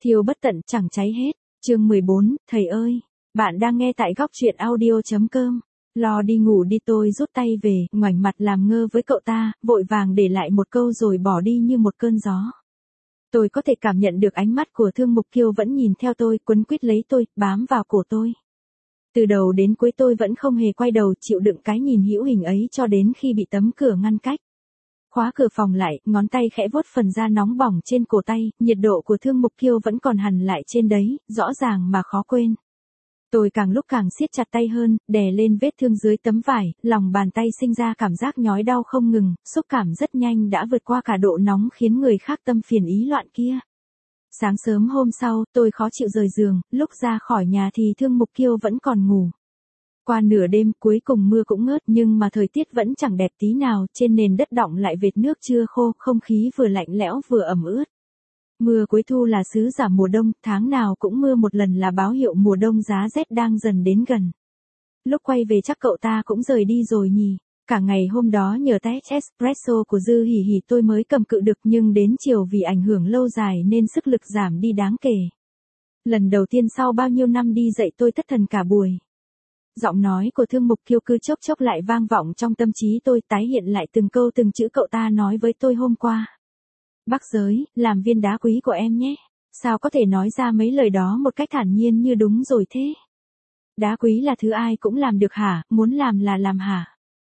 Thiêu bất tận chẳng cháy hết. Chương 14, thầy ơi. Bạn đang nghe tại góc truyện audio.com. Lo đi ngủ đi, tôi rút tay về, ngoảnh mặt làm ngơ với cậu ta, vội vàng để lại một câu rồi bỏ đi như một cơn gió. Tôi có thể cảm nhận được ánh mắt của Thương Mục Kiêu vẫn nhìn theo tôi, quấn quýt lấy tôi, bám vào cổ tôi. Từ đầu đến cuối tôi vẫn không hề quay đầu, chịu đựng cái nhìn hữu hình ấy cho đến khi bị tấm cửa ngăn cách. Khóa cửa phòng lại, ngón tay khẽ vuốt phần da nóng bỏng trên cổ tay, nhiệt độ của Thương Mục Kiêu vẫn còn hằn lại trên đấy, rõ ràng mà khó quên. Tôi càng lúc càng siết chặt tay hơn, đè lên vết thương dưới tấm vải, lòng bàn tay sinh ra cảm giác nhói đau không ngừng, xúc cảm rất nhanh đã vượt qua cả độ nóng khiến người khác tâm phiền ý loạn kia. Sáng sớm hôm sau, tôi khó chịu rời giường, lúc ra khỏi nhà thì Thương Mục Kiêu vẫn còn ngủ. Qua nửa đêm, cuối cùng mưa cũng ngớt nhưng mà thời tiết vẫn chẳng đẹp tí nào, trên nền đất đọng lại vệt nước chưa khô, không khí vừa lạnh lẽo vừa ẩm ướt. Mưa cuối thu là sứ giả mùa đông, tháng nào cũng mưa một lần là báo hiệu mùa đông giá rét đang dần đến gần. Lúc quay về chắc cậu ta cũng rời đi rồi nhỉ. Cả ngày hôm đó nhờ tách espresso của Dư Hỉ Hỉ tôi mới cầm cự được, nhưng đến chiều vì ảnh hưởng lâu dài nên sức lực giảm đi đáng kể. Lần đầu tiên sau bao nhiêu năm đi dạy tôi thất thần cả buổi. Giọng nói của Thương Mục Kiêu cứ chốc chốc lại vang vọng trong tâm trí tôi, tái hiện lại từng câu từng chữ cậu ta nói với tôi hôm qua. Bác Giới, làm viên đá quý của em nhé. Sao có thể nói ra mấy lời đó một cách thản nhiên như đúng rồi thế? Đá quý là thứ ai cũng làm được hả, muốn làm là làm hả?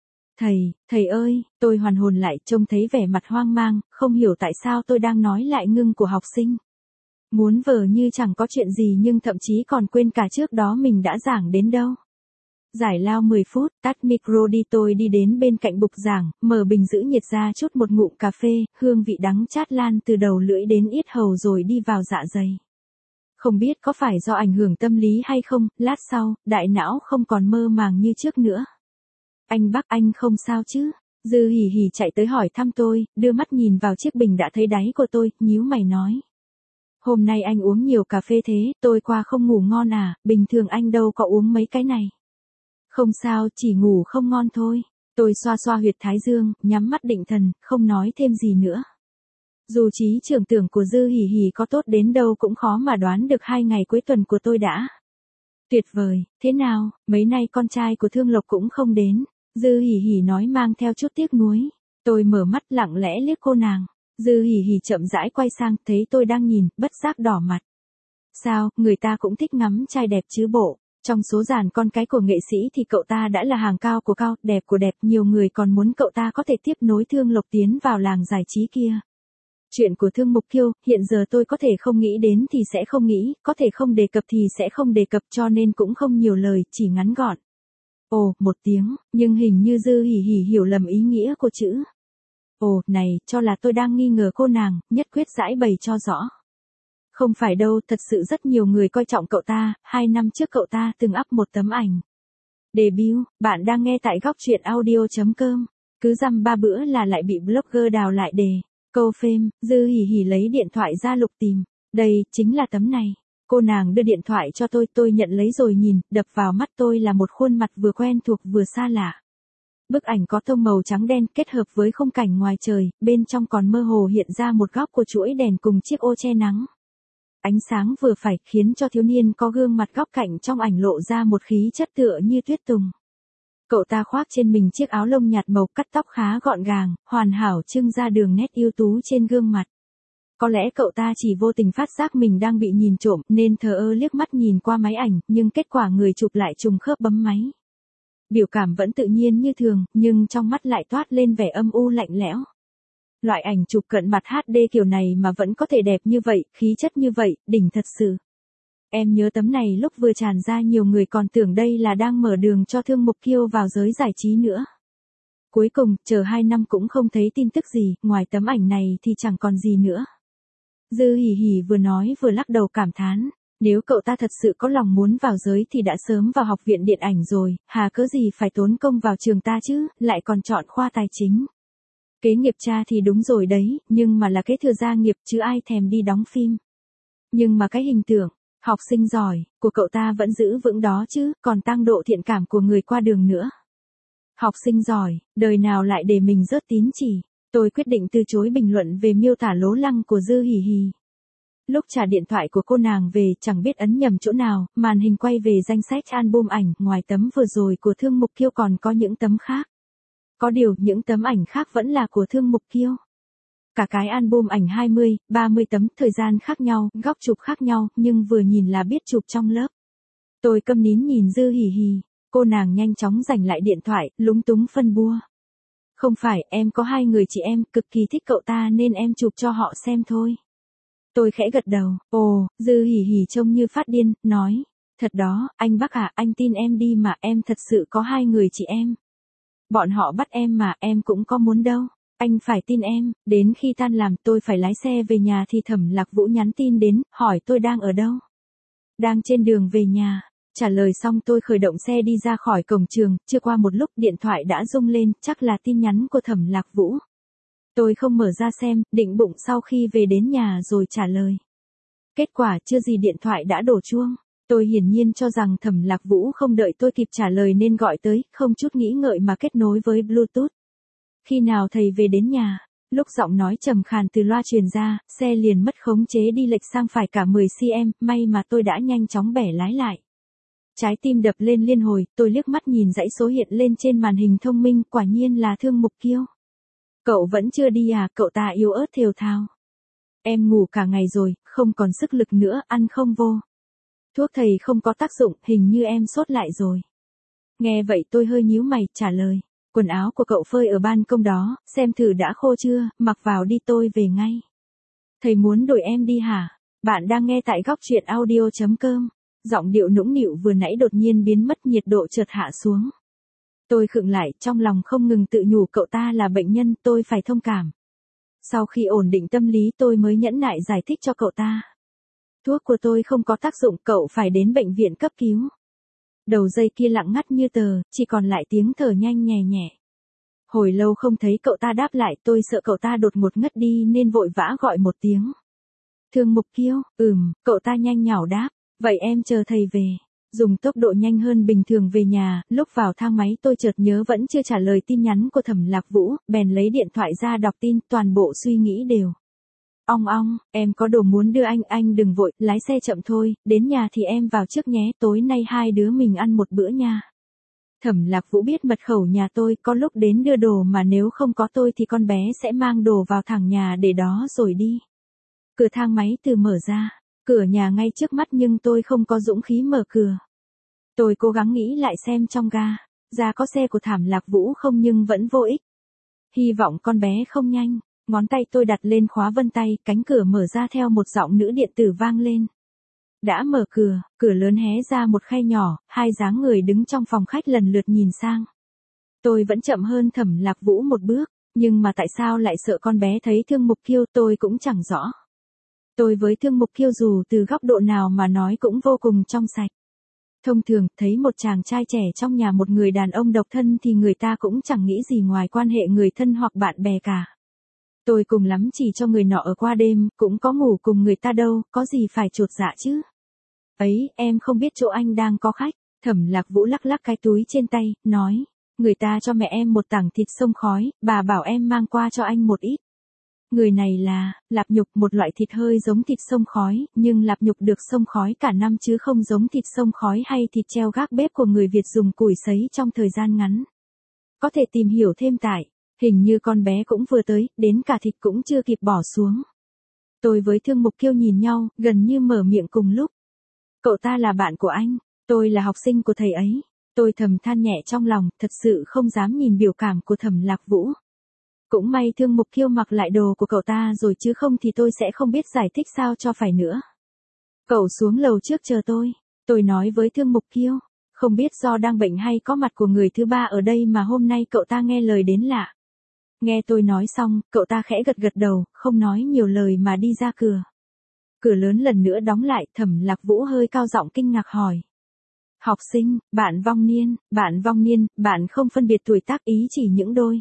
Thầy ơi, tôi hoàn hồn lại, trông thấy vẻ mặt hoang mang, không hiểu tại sao tôi đang nói lại ngưng của học sinh. Muốn vờ như chẳng có chuyện gì nhưng thậm chí còn quên cả trước đó mình đã giảng đến đâu. Giải lao 10 phút, tắt micro đi, tôi đi đến bên cạnh bục giảng, mở bình giữ nhiệt ra chút một ngụm cà phê, hương vị đắng chát lan từ đầu lưỡi đến yết hầu rồi đi vào dạ dày. Không biết có phải do ảnh hưởng tâm lý hay không, lát sau, đại não không còn mơ màng như trước nữa. Anh Bắc, anh không sao chứ? Dư Hỉ Hỉ chạy tới hỏi thăm tôi, đưa mắt nhìn vào chiếc bình đã thấy đáy của tôi, nhíu mày nói. Hôm nay anh uống nhiều cà phê thế, tôi qua không ngủ ngon à, bình thường anh đâu có uống mấy cái này. Không sao, chỉ ngủ không ngon thôi. Tôi xoa xoa huyệt thái dương, nhắm mắt định thần, không nói thêm gì nữa. Dù trí tưởng tượng của Dư Hỉ Hỉ có tốt đến đâu cũng khó mà đoán được 2 ngày cuối tuần của tôi đã. Tuyệt vời, thế nào, mấy nay con trai của Thương Lộc cũng không đến. Dư Hỉ Hỉ nói mang theo chút tiếc nuối. Tôi mở mắt lặng lẽ liếc cô nàng. Dư Hỉ Hỉ chậm rãi quay sang, thấy tôi đang nhìn, bất giác đỏ mặt. Sao, người ta cũng thích ngắm trai đẹp chứ bộ. Trong số dàn con cái của nghệ sĩ thì cậu ta đã là hàng cao của cao, đẹp của đẹp, nhiều người còn muốn cậu ta có thể tiếp nối Thương Lộc tiến vào làng giải trí kia. Chuyện của Thương Mục Kiêu, hiện giờ tôi có thể không nghĩ đến thì sẽ không nghĩ, có thể không đề cập thì sẽ không đề cập, cho nên cũng không nhiều lời, chỉ ngắn gọn. Ồ, một tiếng, nhưng hình như Dư Hỉ Hỉ hiểu lầm ý nghĩa của chữ. Ồ, này, cho là tôi đang nghi ngờ cô nàng, nhất quyết giải bày cho rõ. Không phải đâu, thật sự rất nhiều người coi trọng cậu ta, 2 năm trước cậu ta từng up một tấm ảnh debut. Bạn đang nghe tại góc truyện audio.com. Cứ dăm 3 bữa là lại bị blogger đào lại đề câu phêm. Dư Hỉ Hỉ lấy điện thoại ra lục tìm. Đây, chính là tấm này. Cô nàng đưa điện thoại cho tôi nhận lấy rồi nhìn, đập vào mắt tôi là một khuôn mặt vừa quen thuộc vừa xa lạ. Bức ảnh có tông màu trắng đen kết hợp với khung cảnh ngoài trời, bên trong còn mơ hồ hiện ra một góc của chuỗi đèn cùng chiếc ô che nắng. Ánh sáng vừa phải khiến cho thiếu niên có gương mặt góc cạnh trong ảnh lộ ra một khí chất tựa như tuyết tùng. Cậu ta khoác trên mình chiếc áo lông nhạt màu, cắt tóc khá gọn gàng, hoàn hảo trưng ra đường nét ưu tú trên gương mặt. Có lẽ cậu ta chỉ vô tình phát giác mình đang bị nhìn trộm nên thờ ơ liếc mắt nhìn qua máy ảnh, nhưng kết quả người chụp lại trùng khớp bấm máy. Biểu cảm vẫn tự nhiên như thường, nhưng trong mắt lại toát lên vẻ âm u lạnh lẽo. Loại ảnh chụp cận mặt HD kiểu này mà vẫn có thể đẹp như vậy, khí chất như vậy, đỉnh thật sự. Em nhớ tấm này lúc vừa tràn ra nhiều người còn tưởng đây là đang mở đường cho Thương Mục Kiêu vào giới giải trí nữa. Cuối cùng, chờ 2 năm cũng không thấy tin tức gì, ngoài tấm ảnh này thì chẳng còn gì nữa. Dư Hỉ Hỉ vừa nói vừa lắc đầu cảm thán. Nếu cậu ta thật sự có lòng muốn vào giới thì đã sớm vào học viện điện ảnh rồi, hà cớ gì phải tốn công vào trường ta chứ, lại còn chọn khoa tài chính. Kế nghiệp cha thì đúng rồi đấy, nhưng mà là kế thừa gia nghiệp chứ ai thèm đi đóng phim. Nhưng mà cái hình tượng, học sinh giỏi, của cậu ta vẫn giữ vững đó chứ, còn tăng độ thiện cảm của người qua đường nữa. Học sinh giỏi, đời nào lại để mình rớt tín chỉ. Tôi quyết định từ chối bình luận về miêu tả lố lăng của Dư Hỉ Hỉ. Lúc trả điện thoại của cô nàng về chẳng biết ấn nhầm chỗ nào, màn hình quay về danh sách album ảnh, ngoài tấm vừa rồi của Thương Mục Kiêu còn có những tấm khác. Có điều những tấm ảnh khác vẫn là của Thương Mục Kiêu. Cả cái album ảnh 20, 30 tấm, thời gian khác nhau, góc chụp khác nhau, nhưng vừa nhìn là biết chụp trong lớp. Tôi câm nín nhìn Dư Hỉ Hỉ, cô nàng nhanh chóng giành lại điện thoại, lúng túng phân bua. Không phải, em có 2 người chị em, cực kỳ thích cậu ta nên em chụp cho họ xem thôi. Tôi khẽ gật đầu, ồ, Dư Hỉ Hỉ trông như phát điên, nói, thật đó, anh Bắc à, anh tin em đi mà, em thật sự có 2 người chị em. Bọn họ bắt em mà, em cũng có muốn đâu. Anh phải tin em, đến khi tan làm tôi phải lái xe về nhà thì Thẩm Lạc Vũ nhắn tin đến, hỏi tôi đang ở đâu. Đang trên đường về nhà. Trả lời xong tôi khởi động xe đi ra khỏi cổng trường, chưa qua một lúc điện thoại đã rung lên, chắc là tin nhắn của Thẩm Lạc Vũ. Tôi không mở ra xem, định bụng sau khi về đến nhà rồi trả lời. Kết quả chưa gì điện thoại đã đổ chuông. Tôi hiển nhiên cho rằng Thẩm Lạc Vũ không đợi tôi kịp trả lời nên gọi tới, không chút nghĩ ngợi mà kết nối với Bluetooth. Khi nào thầy về đến nhà? Lúc giọng nói trầm khàn từ loa truyền ra, xe liền mất khống chế đi lệch sang phải cả 10 cm, may mà tôi đã nhanh chóng bẻ lái lại. Trái tim đập lên liên hồi, tôi liếc mắt nhìn dãy số hiện lên trên màn hình thông minh, quả nhiên là Thương Mục Kiêu. Cậu vẫn chưa đi à, cậu ta yếu ớt thều thào. Em ngủ cả ngày rồi, không còn sức lực nữa, ăn không vô. Thuốc thầy không có tác dụng, hình như em sốt lại rồi. Nghe vậy tôi hơi nhíu mày, trả lời. Quần áo của cậu phơi ở ban công đó, xem thử đã khô chưa, mặc vào đi tôi về ngay. Thầy muốn đổi em đi hả? Bạn đang nghe tại góc truyện audio.com. Giọng điệu nũng nịu vừa nãy đột nhiên biến mất, nhiệt độ chợt hạ xuống. Tôi khựng lại, trong lòng không ngừng tự nhủ cậu ta là bệnh nhân, tôi phải thông cảm. Sau khi ổn định tâm lý tôi mới nhẫn nại giải thích cho cậu ta. Thuốc của tôi không có tác dụng, cậu phải đến bệnh viện cấp cứu. Đầu dây kia lặng ngắt như tờ, chỉ còn lại tiếng thở nhanh nhè nhẹ. Hồi lâu không thấy cậu ta đáp lại, tôi sợ cậu ta đột ngột ngất đi nên vội vã gọi một tiếng. Thương Mục Kiêu, cậu ta nhanh nhảu đáp, vậy em chờ thầy về. Dùng tốc độ nhanh hơn bình thường về nhà, lúc vào thang máy tôi chợt nhớ vẫn chưa trả lời tin nhắn của Thẩm Lạc Vũ, bèn lấy điện thoại ra đọc tin, toàn bộ suy nghĩ đều. Ong ong, em có đồ muốn đưa anh đừng vội, lái xe chậm thôi, đến nhà thì em vào trước nhé, tối nay hai đứa mình ăn một bữa nha. Thẩm Lạc Vũ biết mật khẩu nhà tôi, có lúc đến đưa đồ mà nếu không có tôi thì con bé sẽ mang đồ vào thẳng nhà để đó rồi đi. Cửa thang máy từ mở ra, cửa nhà ngay trước mắt nhưng tôi không có dũng khí mở cửa. Tôi cố gắng nghĩ lại xem trong ga có xe của Thẩm Lạc Vũ không nhưng vẫn vô ích. Hy vọng con bé không nhanh. Ngón tay tôi đặt lên khóa vân tay, cánh cửa mở ra theo một giọng nữ điện tử vang lên. Đã mở cửa, cửa lớn hé ra một khay nhỏ, hai dáng người đứng trong phòng khách lần lượt nhìn sang. Tôi vẫn chậm hơn Thẩm Lạc Vũ một bước, nhưng mà tại sao lại sợ con bé thấy Thương Mục Kiêu tôi cũng chẳng rõ. Tôi với Thương Mục Kiêu dù từ góc độ nào mà nói cũng vô cùng trong sạch. Thông thường, thấy một chàng trai trẻ trong nhà một người đàn ông độc thân thì người ta cũng chẳng nghĩ gì ngoài quan hệ người thân hoặc bạn bè cả. Tôi cùng lắm chỉ cho người nọ ở qua đêm, cũng có ngủ cùng người ta đâu, có gì phải chột dạ chứ. Ấy, em không biết chỗ anh đang có khách. Thẩm Lạc Vũ lắc lắc cái túi trên tay, nói, người ta cho mẹ em một tảng thịt xông khói, bà bảo em mang qua cho anh một ít. Người này là, lạp nhục, một loại thịt hơi giống thịt xông khói, nhưng lạp nhục được xông khói cả năm chứ không giống thịt xông khói hay thịt treo gác bếp của người Việt dùng củi sấy trong thời gian ngắn. Có thể tìm hiểu thêm tại. Hình như con bé cũng vừa tới, đến cả thịt cũng chưa kịp bỏ xuống. Tôi với Thương Mục Kiêu nhìn nhau, gần như mở miệng cùng lúc. Cậu ta là bạn của anh, tôi là học sinh của thầy ấy. Tôi thầm than nhẹ trong lòng, thật sự không dám nhìn biểu cảm của Thẩm Lạc Vũ. Cũng may Thương Mục Kiêu mặc lại đồ của cậu ta rồi chứ không thì tôi sẽ không biết giải thích sao cho phải nữa. Cậu xuống lầu trước chờ tôi nói với Thương Mục Kiêu. Không biết do đang bệnh hay có mặt của người thứ ba ở đây mà hôm nay cậu ta nghe lời đến lạ. Nghe tôi nói xong, cậu ta khẽ gật gật đầu, không nói nhiều lời mà đi ra cửa. Cửa lớn lần nữa đóng lại, Thẩm Lạc Vũ hơi cao giọng kinh ngạc hỏi. Học sinh, bạn vong niên, bạn không phân biệt tuổi tác, ý chỉ những đôi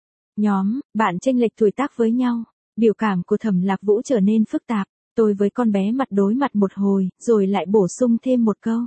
nhóm, bạn chênh lệch tuổi tác với nhau. Biểu cảm của Thẩm Lạc Vũ trở nên phức tạp, tôi với con bé mặt đối mặt một hồi, rồi lại bổ sung thêm một câu.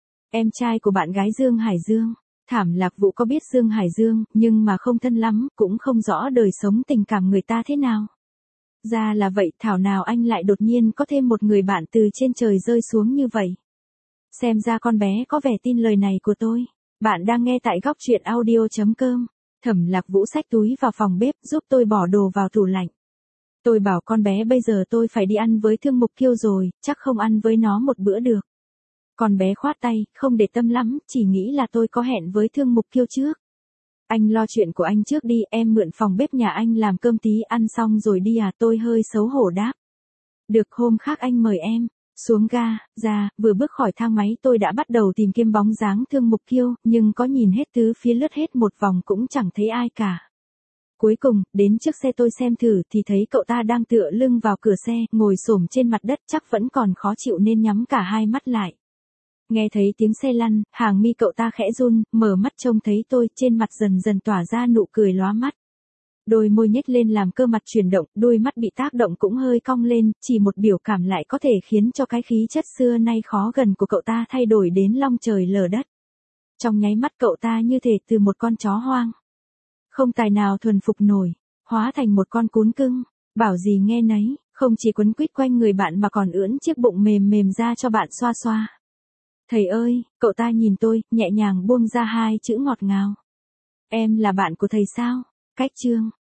Em trai của bạn gái Dương Hải Dương. Thẩm Lạc Vũ có biết Dương Hải Dương, nhưng mà không thân lắm, cũng không rõ đời sống tình cảm người ta thế nào. Ra là vậy, thảo nào anh lại đột nhiên có thêm một người bạn từ trên trời rơi xuống như vậy. Xem ra con bé có vẻ tin lời này của tôi. Bạn đang nghe tại góc truyện audio.com. Thẩm Lạc Vũ xách túi vào phòng bếp giúp tôi bỏ đồ vào tủ lạnh. Tôi bảo con bé bây giờ tôi phải đi ăn với Thương Mục Kiêu rồi, chắc không ăn với nó một bữa được. Con bé khoát tay, không để tâm lắm, chỉ nghĩ là tôi có hẹn với Thương Mục Kiêu trước. Anh lo chuyện của anh trước đi, em mượn phòng bếp nhà anh làm cơm tí, ăn xong rồi đi à, tôi hơi xấu hổ đáp. Được, hôm khác anh mời em. Xuống ga, ra, vừa bước khỏi thang máy tôi đã bắt đầu tìm kiếm bóng dáng Thương Mục Kiêu, nhưng có nhìn hết tứ phía lướt hết một vòng cũng chẳng thấy ai cả. Cuối cùng, đến trước xe tôi xem thử thì thấy cậu ta đang tựa lưng vào cửa xe, ngồi xổm trên mặt đất, chắc vẫn còn khó chịu nên nhắm cả hai mắt lại. Nghe thấy tiếng xe lăn, hàng mi cậu ta khẽ run, mở mắt trông thấy tôi, trên mặt dần dần tỏa ra nụ cười lóa mắt. Đôi môi nhếch lên làm cơ mặt chuyển động, đôi mắt bị tác động cũng hơi cong lên, chỉ một biểu cảm lại có thể khiến cho cái khí chất xưa nay khó gần của cậu ta thay đổi đến long trời lở đất. Trong nháy mắt cậu ta như thể từ một con chó hoang, không tài nào thuần phục nổi, hóa thành một con cún cưng, bảo gì nghe nấy, không chỉ quấn quýt quanh người bạn mà còn ưỡn chiếc bụng mềm mềm ra cho bạn xoa xoa. Thầy ơi, cậu ta nhìn tôi, nhẹ nhàng buông ra hai chữ ngọt ngào. Em là bạn của thầy sao? Cách chương